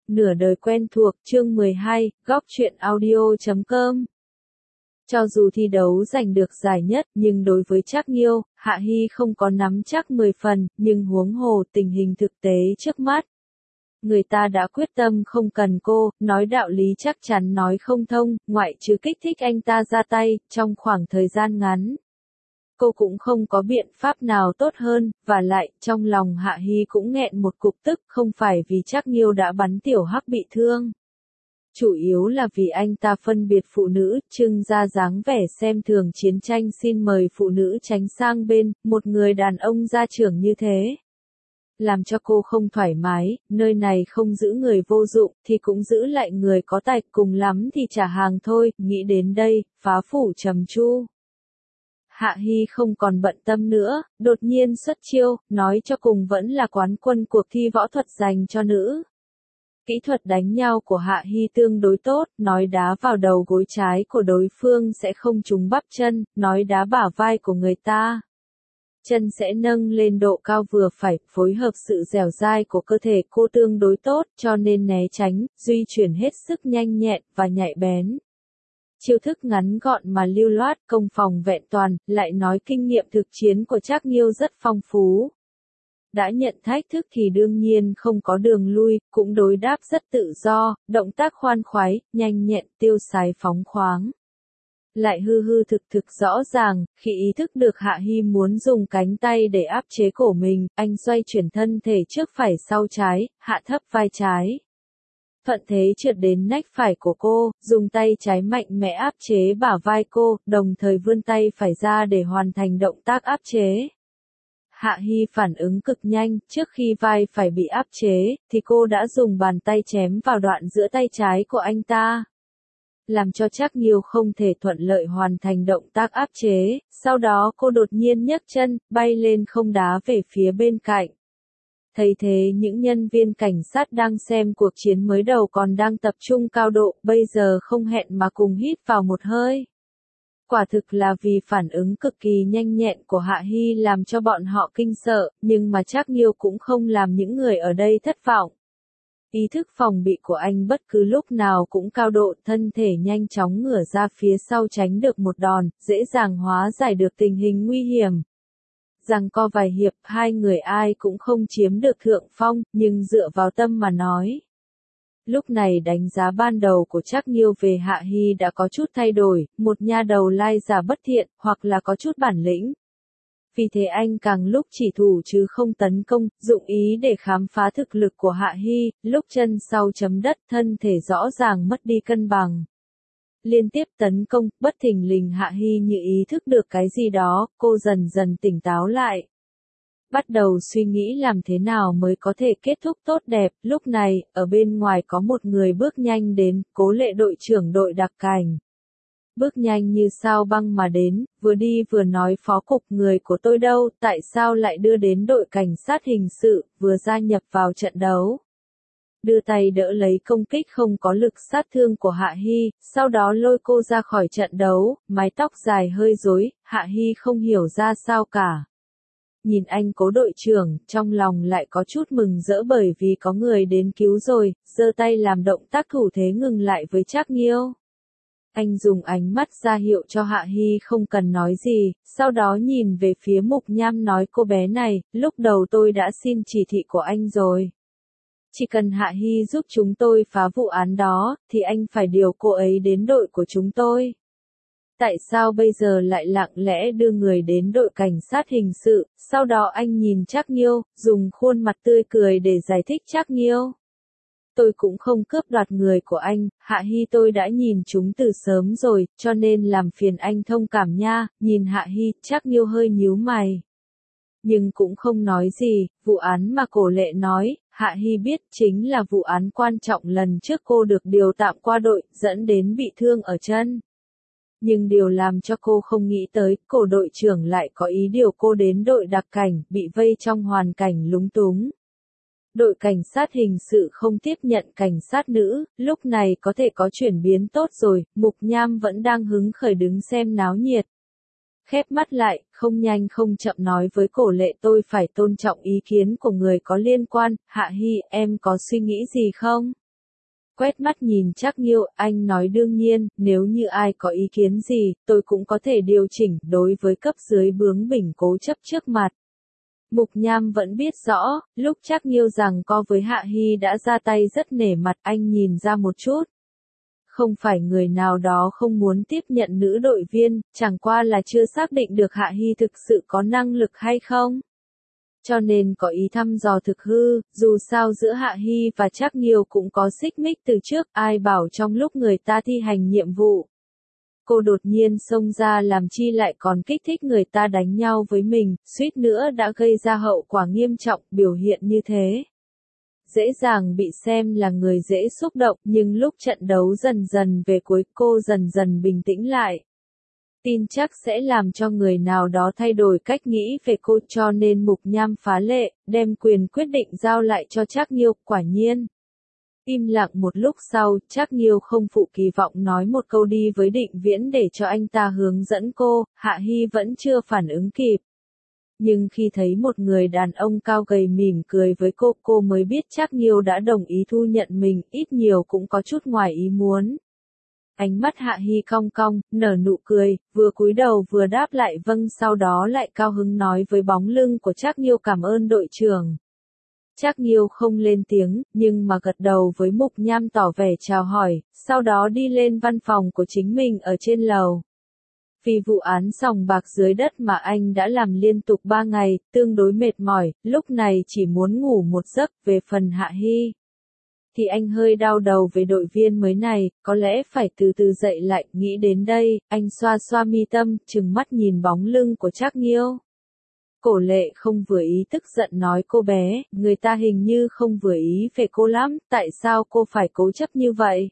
Nửa đời quen thuộc, chương 12, góc truyện audio.com. Cho dù thi đấu giành được giải nhất, nhưng đối với Trác Nghiêu, Hạ Hi không có nắm chắc 10 phần, nhưng huống hồ tình hình thực tế trước mắt. Người ta đã quyết tâm không cần cô, nói đạo lý chắc chắn nói không thông, ngoại trừ kích thích anh ta ra tay, trong khoảng thời gian ngắn. Cô cũng không có biện pháp nào tốt hơn, và lại, trong lòng Hạ Hi cũng nghẹn một cục tức, không phải vì Trác Nghiêu đã bắn Tiểu Hắc bị thương. Chủ yếu là vì anh ta phân biệt phụ nữ, trưng ra dáng vẻ xem thường chiến tranh, xin mời phụ nữ tránh sang bên, một người đàn ông gia trưởng như thế. Làm cho cô không thoải mái, nơi này không giữ người vô dụng, thì cũng giữ lại người có tài, cùng lắm thì trả hàng thôi, nghĩ đến đây, phá phủ trầm tru. Hạ Hi không còn bận tâm nữa, đột nhiên xuất chiêu, nói cho cùng vẫn là quán quân cuộc thi võ thuật dành cho nữ. Kỹ thuật đánh nhau của Hạ Hi tương đối tốt, nói đá vào đầu gối trái của đối phương sẽ không trúng bắp chân, nói đá bả vai của người ta. Chân sẽ nâng lên độ cao vừa phải, phối hợp sự dẻo dai của cơ thể cô tương đối tốt, cho nên né tránh, di chuyển hết sức nhanh nhẹn và nhạy bén. Chiêu thức ngắn gọn mà lưu loát, công phòng vẹn toàn, lại nói kinh nghiệm thực chiến của Trác Nghiêu rất phong phú. Đã nhận thách thức thì đương nhiên không có đường lui, cũng đối đáp rất tự do, động tác khoan khoái, nhanh nhẹn, tiêu sái phóng khoáng. Lại hư hư thực thực rõ ràng, khi ý thức được Hạ Hi muốn dùng cánh tay để áp chế cổ mình, anh xoay chuyển thân thể trước phải sau trái, hạ thấp vai trái. Thuận thế trượt đến nách phải của cô, dùng tay trái mạnh mẽ áp chế bả vai cô, đồng thời vươn tay phải ra để hoàn thành động tác áp chế. Hạ Hi phản ứng cực nhanh, trước khi vai phải bị áp chế, thì cô đã dùng bàn tay chém vào đoạn giữa tay trái của anh ta. Làm cho Trác Nghiêu không thể thuận lợi hoàn thành động tác áp chế, sau đó cô đột nhiên nhấc chân, bay lên không đá về phía bên cạnh. Thấy thế những nhân viên cảnh sát đang xem cuộc chiến mới đầu còn đang tập trung cao độ, bây giờ không hẹn mà cùng hít vào một hơi. Quả thực là vì phản ứng cực kỳ nhanh nhẹn của Hạ Hi làm cho bọn họ kinh sợ, nhưng mà Trác Nghiêu cũng không làm những người ở đây thất vọng. Ý thức phòng bị của anh bất cứ lúc nào cũng cao độ, thân thể nhanh chóng ngửa ra phía sau tránh được một đòn, dễ dàng hóa giải được tình hình nguy hiểm. Giằng co vài hiệp, hai người ai cũng không chiếm được thượng phong, nhưng dựa vào tâm mà nói. Lúc này đánh giá ban đầu của Trác Nghiêu về Hạ Hi đã có chút thay đổi, một nha đầu lai giả bất thiện, hoặc là có chút bản lĩnh. Vì thế anh càng lúc chỉ thủ chứ không tấn công, dụng ý để khám phá thực lực của Hạ Hi, lúc chân sau chấm đất, thân thể rõ ràng mất đi cân bằng. Liên tiếp tấn công, bất thình lình Hạ Hi như ý thức được cái gì đó, cô dần dần tỉnh táo lại. Bắt đầu suy nghĩ làm thế nào mới có thể kết thúc tốt đẹp, lúc này, ở bên ngoài có một người bước nhanh đến, Cố Lệ đội trưởng đội đặc cảnh. Bước nhanh như sao băng mà đến, vừa đi vừa nói phó cục người của tôi đâu, tại sao lại đưa đến đội cảnh sát hình sự, vừa gia nhập vào trận đấu. Đưa tay đỡ lấy công kích không có lực sát thương của Hạ Hi, sau đó lôi cô ra khỏi trận đấu, mái tóc dài hơi rối, Hạ Hi không hiểu ra sao cả. Nhìn anh Cố đội trưởng, trong lòng lại có chút mừng rỡ bởi vì có người đến cứu rồi, giơ tay làm động tác thủ thế ngừng lại với Trác Nghiêu. Anh dùng ánh mắt ra hiệu cho Hạ Hi không cần nói gì, sau đó nhìn về phía Mục Nham nói cô bé này, lúc đầu tôi đã xin chỉ thị của anh rồi. Chỉ cần Hạ Hi giúp chúng tôi phá vụ án đó, thì anh phải điều cô ấy đến đội của chúng tôi. Tại sao bây giờ lại lặng lẽ đưa người đến đội cảnh sát hình sự, sau đó anh nhìn Trác Nghiêu, dùng khuôn mặt tươi cười để giải thích Trác Nghiêu. Tôi cũng không cướp đoạt người của anh, Hạ Hi tôi đã nhìn chúng từ sớm rồi, cho nên làm phiền anh thông cảm nha, nhìn Hạ Hi, Trác Nghiêu hơi nhíu mày. Nhưng cũng không nói gì, vụ án mà Cố Lệ nói, Hạ Hi biết chính là vụ án quan trọng lần trước cô được điều tạm qua đội, dẫn đến bị thương ở chân. Nhưng điều làm cho cô không nghĩ tới, Cố đội trưởng lại có ý điều cô đến đội đặc cảnh, bị vây trong hoàn cảnh lúng túng. Đội cảnh sát hình sự không tiếp nhận cảnh sát nữ, lúc này có thể có chuyển biến tốt rồi, Mục Nham vẫn đang hứng khởi đứng xem náo nhiệt. Khép mắt lại, không nhanh không chậm nói với Cố Lệ tôi phải tôn trọng ý kiến của người có liên quan, Hạ Hi, em có suy nghĩ gì không? quét mắt nhìn Trác Nghiêu, anh nói đương nhiên, nếu như ai có ý kiến gì, tôi cũng có thể điều chỉnh, đối với cấp dưới bướng bỉnh cố chấp trước mặt. Mục Nham vẫn biết rõ, lúc Trác Nghiêu rằng co với Hạ Hi đã ra tay rất nể mặt, anh nhìn ra một chút. Không phải người nào đó không muốn tiếp nhận nữ đội viên, chẳng qua là chưa xác định được Hạ Hi thực sự có năng lực hay không. Cho nên có ý thăm dò thực hư, dù sao giữa Hạ Hi và Trác Nghiêu cũng có xích mích từ trước, ai bảo trong lúc người ta thi hành nhiệm vụ. Cô đột nhiên xông ra làm chi lại còn kích thích người ta đánh nhau với mình, suýt nữa đã gây ra hậu quả nghiêm trọng, biểu hiện như thế. Dễ dàng bị xem là người dễ xúc động, nhưng lúc trận đấu dần dần về cuối cô dần dần bình tĩnh lại. Tin chắc sẽ làm cho người nào đó thay đổi cách nghĩ về cô, cho nên Mục Nham phá lệ, đem quyền quyết định giao lại cho Trác Nghiêu, quả nhiên. Im lặng một lúc sau, Trác Nghiêu không phụ kỳ vọng nói một câu đi với Định Viễn để cho anh ta hướng dẫn cô, Hạ Hi vẫn chưa phản ứng kịp. Nhưng khi thấy một người đàn ông cao gầy mỉm cười với cô mới biết Trác Nghiêu đã đồng ý thu nhận mình, ít nhiều cũng có chút ngoài ý muốn. Ánh mắt Hạ Hi cong cong, nở nụ cười, vừa cúi đầu vừa đáp lại vâng, sau đó lại cao hứng nói với bóng lưng của Trác Nghiêu cảm ơn đội trưởng. Trác Nghiêu không lên tiếng, nhưng mà gật đầu với Mục Nham tỏ vẻ chào hỏi, sau đó đi lên văn phòng của chính mình ở trên lầu. Vì vụ án sòng bạc dưới đất mà anh đã làm liên tục 3 ngày, tương đối mệt mỏi, lúc này chỉ muốn ngủ một giấc. Về phần Hạ Hi thì anh hơi đau đầu về đội viên mới này, có lẽ phải từ từ dậy lại, nghĩ đến đây, anh xoa xoa mi tâm, trừng mắt nhìn bóng lưng của Trác Nghiêu. Cổ Lệ không vừa ý tức giận nói cô bé, người ta hình như không vừa ý về cô lắm, tại sao cô phải cố chấp như vậy?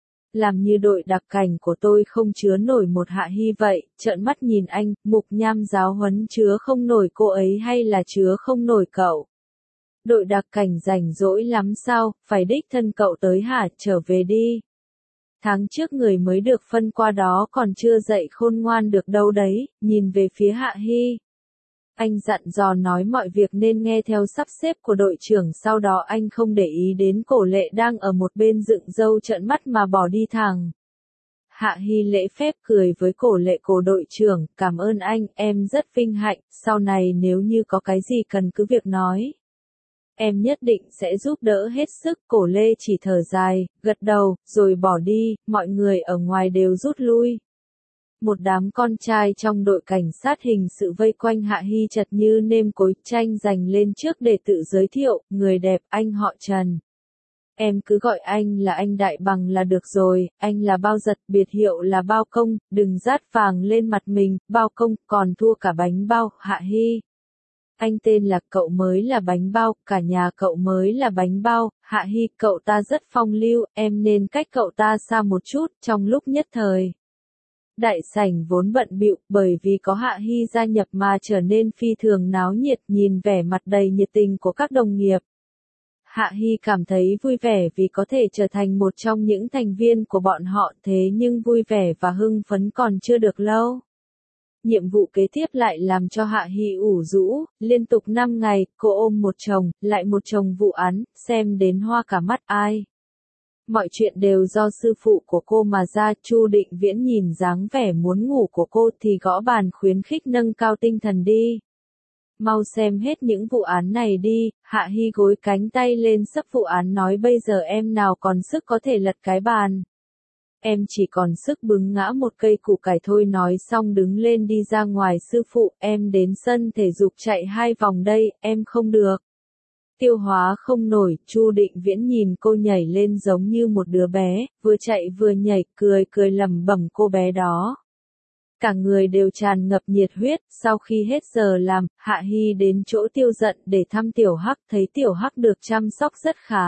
Làm như đội đặc cảnh của tôi không chứa nổi một Hạ Hi vậy, trợn mắt nhìn anh, Mục Nham giáo huấn chứa không nổi cô ấy hay là chứa không nổi cậu? Đội đặc cảnh rảnh rỗi lắm sao, phải đích thân cậu tới hả, trở về đi. Tháng trước người mới được phân qua đó còn chưa dậy khôn ngoan được đâu đấy, nhìn về phía Hạ Hi. Anh dặn dò nói mọi việc nên nghe theo sắp xếp của đội trưởng, sau đó anh không để ý đến Cổ Lệ đang ở một bên dựng râu trợn mắt mà bỏ đi thẳng. Hạ Hi lễ phép cười với Cổ Lệ, cổ đội trưởng, cảm ơn anh, em rất vinh hạnh, sau này nếu như có cái gì cần cứ việc nói. Em nhất định sẽ giúp đỡ hết sức. Cổ Lê chỉ thở dài, gật đầu, rồi bỏ đi, mọi người ở ngoài đều rút lui. Một đám con trai trong đội cảnh sát hình sự vây quanh Hạ Hi chật như nêm cối, tranh giành lên trước để tự giới thiệu, người đẹp, anh họ Trần. Em cứ gọi anh là anh Đại Bằng là được rồi, anh là Bao Giật, biệt hiệu là Bao Công, đừng rát vàng lên mặt mình, Bao Công, còn thua cả bánh bao, Hạ Hi. Anh tên là cậu mới là bánh bao, cả nhà cậu mới là bánh bao, Hạ Hi, cậu ta rất phong lưu, em nên cách cậu ta xa một chút, trong lúc nhất thời. Đại sảnh vốn bận bịu, bởi vì có Hạ Hi gia nhập mà trở nên phi thường náo nhiệt, nhìn vẻ mặt đầy nhiệt tình của các đồng nghiệp. Hạ Hi cảm thấy vui vẻ vì có thể trở thành một trong những thành viên của bọn họ, thế nhưng vui vẻ và hưng phấn còn chưa được lâu. Nhiệm vụ kế tiếp lại làm cho Hạ Hi ủ rũ, liên tục 5 ngày, cô ôm một chồng, lại một chồng vụ án, xem đến hoa cả mắt ai. Mọi chuyện đều do sư phụ của cô mà ra. Chu Định Viễn nhìn dáng vẻ muốn ngủ của cô thì gõ bàn khuyến khích nâng cao tinh thần đi. Mau xem hết những vụ án này đi. Hạ Hi gối cánh tay lên sấp vụ án nói bây giờ em nào còn sức có thể lật cái bàn. Em chỉ còn sức bứng ngã một cây củ cải thôi, nói xong đứng lên đi ra ngoài. Sư phụ, em đến sân thể dục chạy 2 vòng đây, em không được. Tiêu hóa không nổi. Chu Định Viễn nhìn cô nhảy lên giống như một đứa bé, vừa chạy vừa nhảy, cười lẩm bẩm cô bé đó. Cả người đều tràn ngập nhiệt huyết. Sau khi hết giờ làm, Hạ Hi đến chỗ Tiêu Dận để thăm Tiểu Hắc, thấy Tiểu Hắc được chăm sóc rất khá.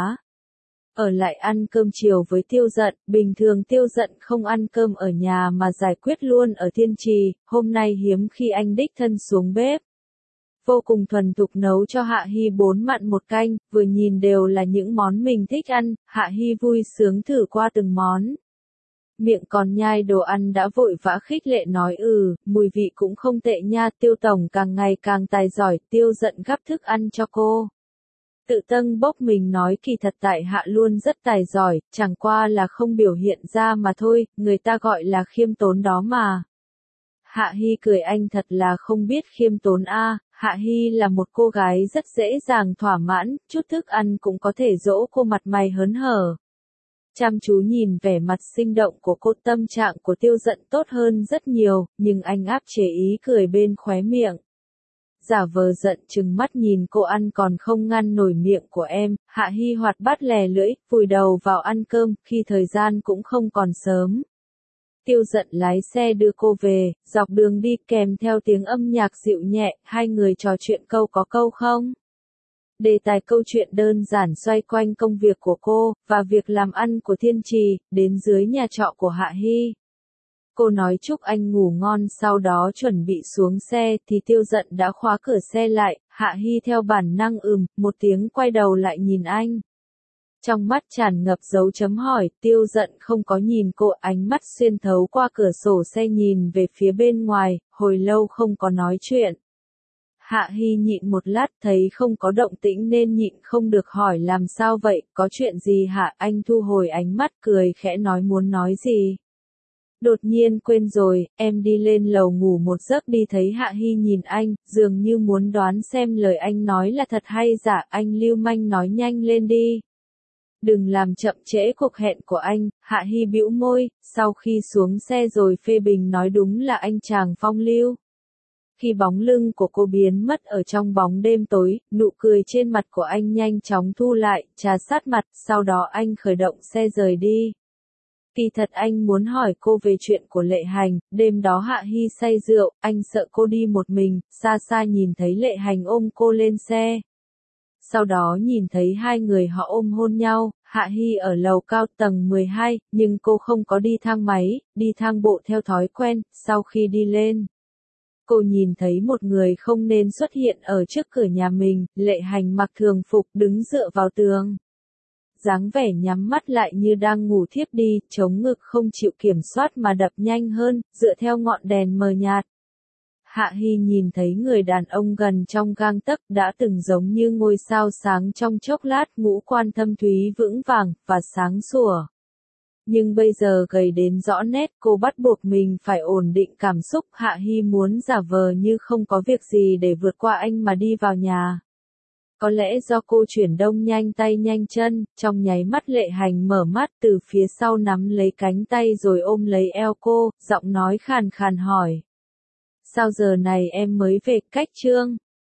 Ở lại ăn cơm chiều với Tiêu Dận, bình thường Tiêu Dận không ăn cơm ở nhà mà giải quyết luôn ở Thiên Trì, hôm nay hiếm khi anh đích thân xuống bếp. Vô cùng thuần thục nấu cho Hạ Hi 4 mặn 1 canh, vừa nhìn đều là những món mình thích ăn, Hạ Hi vui sướng thử qua từng món. Miệng còn nhai đồ ăn đã vội vã khích lệ nói mùi vị cũng không tệ nha. Tiêu tổng càng ngày càng tài giỏi. Tiêu Dận gắp thức ăn cho cô. Tự tâng bốc mình nói kỳ thật tại hạ luôn rất tài giỏi, chẳng qua là không biểu hiện ra mà thôi, người ta gọi là khiêm tốn đó mà. Hạ Hi cười anh thật là không biết khiêm tốn a. Hạ Hi là một cô gái rất dễ dàng thỏa mãn, chút thức ăn cũng có thể dỗ cô mặt mày hớn hở. Chăm chú nhìn vẻ mặt sinh động của cô, tâm trạng của Tiêu Dận tốt hơn rất nhiều, nhưng anh áp chế ý cười bên khóe miệng. Giả vờ giận chừng mắt nhìn cô ăn còn không ngăn nổi miệng của em, Hạ Hi hoạt bát lè lưỡi, vùi đầu vào ăn cơm, khi thời gian cũng không còn sớm. Tiêu Dận lái xe đưa cô về, dọc đường đi kèm theo tiếng âm nhạc dịu nhẹ, hai người trò chuyện câu có câu không. Đề tài câu chuyện đơn giản xoay quanh công việc của cô, và việc làm ăn của Thiên Trì, đến dưới nhà trọ của Hạ Hi. Cô nói chúc anh ngủ ngon, sau đó chuẩn bị xuống xe thì Tiêu Dận đã khóa cửa xe lại, Hạ Hi theo bản năng một tiếng quay đầu lại nhìn anh. Trong mắt tràn ngập dấu chấm hỏi, Tiêu Dận không có nhìn cô, ánh mắt xuyên thấu qua cửa sổ xe nhìn về phía bên ngoài, hồi lâu không có nói chuyện. Hạ Hi nhịn một lát thấy không có động tĩnh nên nhịn không được hỏi làm sao vậy, có chuyện gì hả? Anh thu hồi ánh mắt cười khẽ nói muốn nói gì. Đột nhiên quên rồi, em đi lên lầu ngủ một giấc đi. Thấy Hạ Hi nhìn anh, dường như muốn đoán xem lời anh nói là thật hay giả, anh lưu manh nói nhanh lên đi. Đừng làm chậm trễ cuộc hẹn của anh. Hạ Hi bĩu môi, sau khi xuống xe rồi phê bình nói đúng là anh chàng phong lưu. Khi bóng lưng của cô biến mất ở trong bóng đêm tối, nụ cười trên mặt của anh nhanh chóng thu lại, trà sát mặt, sau đó anh khởi động xe rời đi. Kỳ thật anh muốn hỏi cô về chuyện của Lệ Hành, đêm đó Hạ Hi say rượu, anh sợ cô đi một mình, xa xa nhìn thấy Lệ Hành ôm cô lên xe. Sau đó nhìn thấy hai người họ ôm hôn nhau, Hạ Hi ở lầu cao tầng 12, nhưng cô không có đi thang máy, đi thang bộ theo thói quen, sau khi đi lên. Cô nhìn thấy một người không nên xuất hiện ở trước cửa nhà mình, Lệ Hành mặc thường phục đứng dựa vào tường. Dáng vẻ nhắm mắt lại như đang ngủ thiếp đi, chống ngực không chịu kiểm soát mà đập nhanh hơn, dựa theo ngọn đèn mờ nhạt. Hạ Hi nhìn thấy người đàn ông gần trong gang tấc đã từng giống như ngôi sao sáng trong chốc lát, ngũ quan thâm thúy vững vàng, và sáng sủa. Nhưng bây giờ gầy đến rõ nét, cô bắt buộc mình phải ổn định cảm xúc. Hạ Hi muốn giả vờ như không có việc gì để vượt qua anh mà đi vào nhà. Có lẽ do cô chuyển động nhanh tay nhanh chân, trong nháy mắt Lệ Hành mở mắt từ phía sau nắm lấy cánh tay rồi ôm lấy eo cô, giọng nói khàn khàn hỏi. Sao giờ này em mới về? Cách trương.